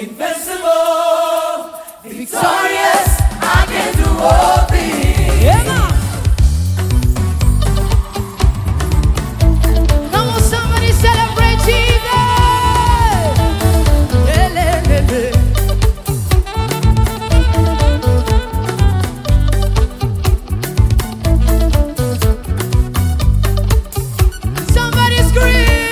invincible, victorious, I can do all things. Yeah, man. Come on, somebody celebrate Jesus. Yeah, yeah, yeah, yeah. Somebody scream.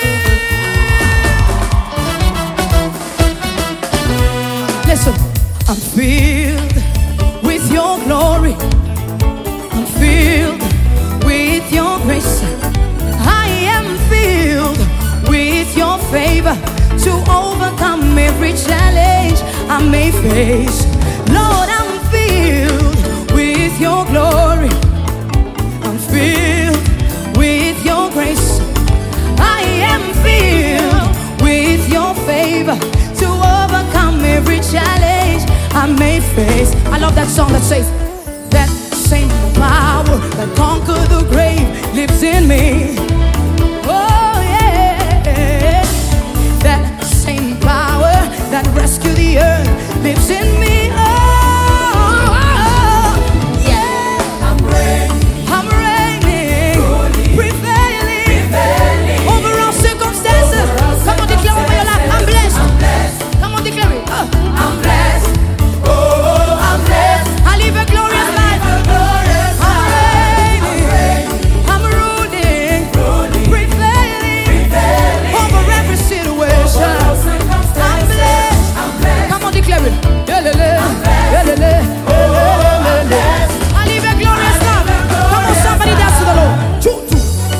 Listen, I'm filled with your glory. I'm filled with your grace. I am filled with your favor to overcome every challenge I may face. Lord, I'm filled with your glory. I'm filled with your grace. I am filled with your favor to overcome every challenge I may face. I love that song that says, that same power that conquered the grave lives in me. Oh yeah, that same power that rescued the earth lives in me. Oh, yeah, I'm reigning, I'm reigning, ruling, prevailing over all circumstances. Come on, declare over your life. I'm blessed. I'm blessed, Come on, declare it. I'm blessed. Oh, I'm blessed. I live a glorious life. A glorious I'm life. reigning, I'm ruling, Ruling, prevailing prevailing over every situation. over all I'm circumstances. blessed. I'm blessed. Come on, declare it. Yelele, yelele, yelele. I live a glorious life. Come on, somebody dance to the Lord. Choo, choo.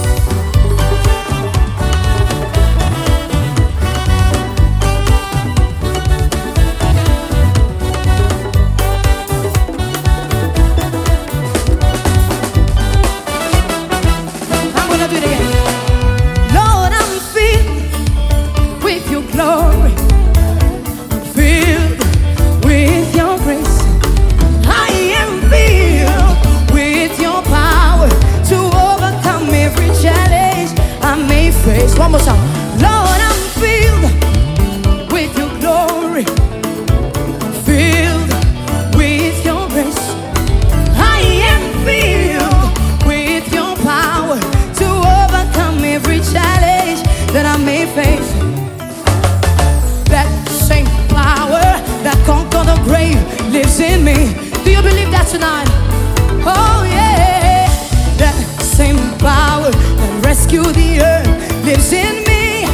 I'm gonna do it again. Lord, I'm filled with your glory. I'm filled with your grace. I am filled with your power to overcome every challenge I may face. One more time. Lord, I'm filled with your glory. I'm filled with your grace. I am filled with your power to overcome every challenge that I may face. That same power that conquered the grave lives in me. Do you believe that tonight? Oh yeah, that same power that rescued the earth lives in me.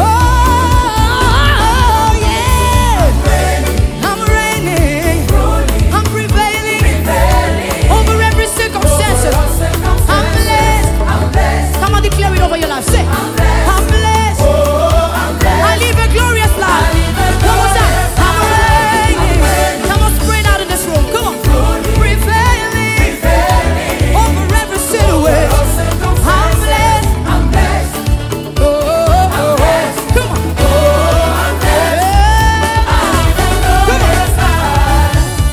Oh yeah, I'm reigning, I'm prevailing over every circumstance. I'm blessed. I'm blessed. Come on, declare it over your life. Say, I'm blessed. Oh, I'm blessed. I live a glorious life. Come on, say, I'm reigning. Come on, spread out in this room. Come on, prevailing over every situation. I'm blessed. I'm blessed. Oh, come on. Oh, I'm blessed. Yeah. Glorious life.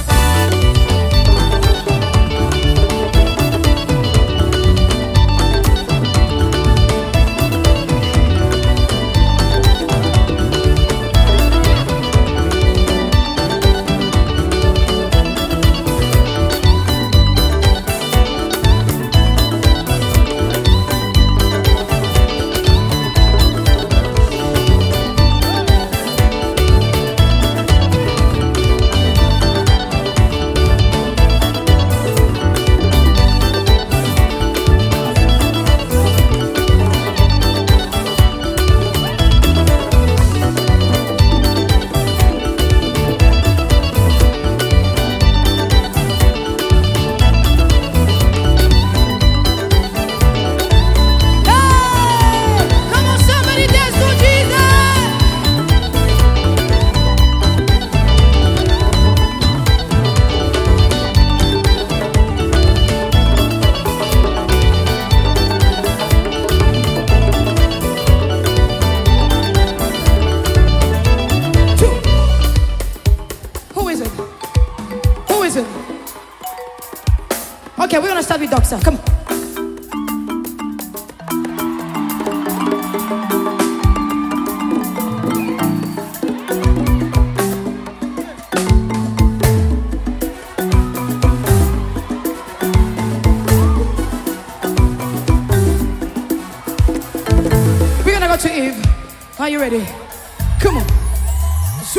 Hey, come on, somebody dance to Jesus. Who is it? Who is it? Okay, we're gonna start with Doxa. Come on. Are you ready? Come on. So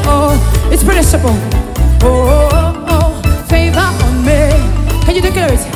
it's pretty simple. Oh, favor on me. Can you declare it?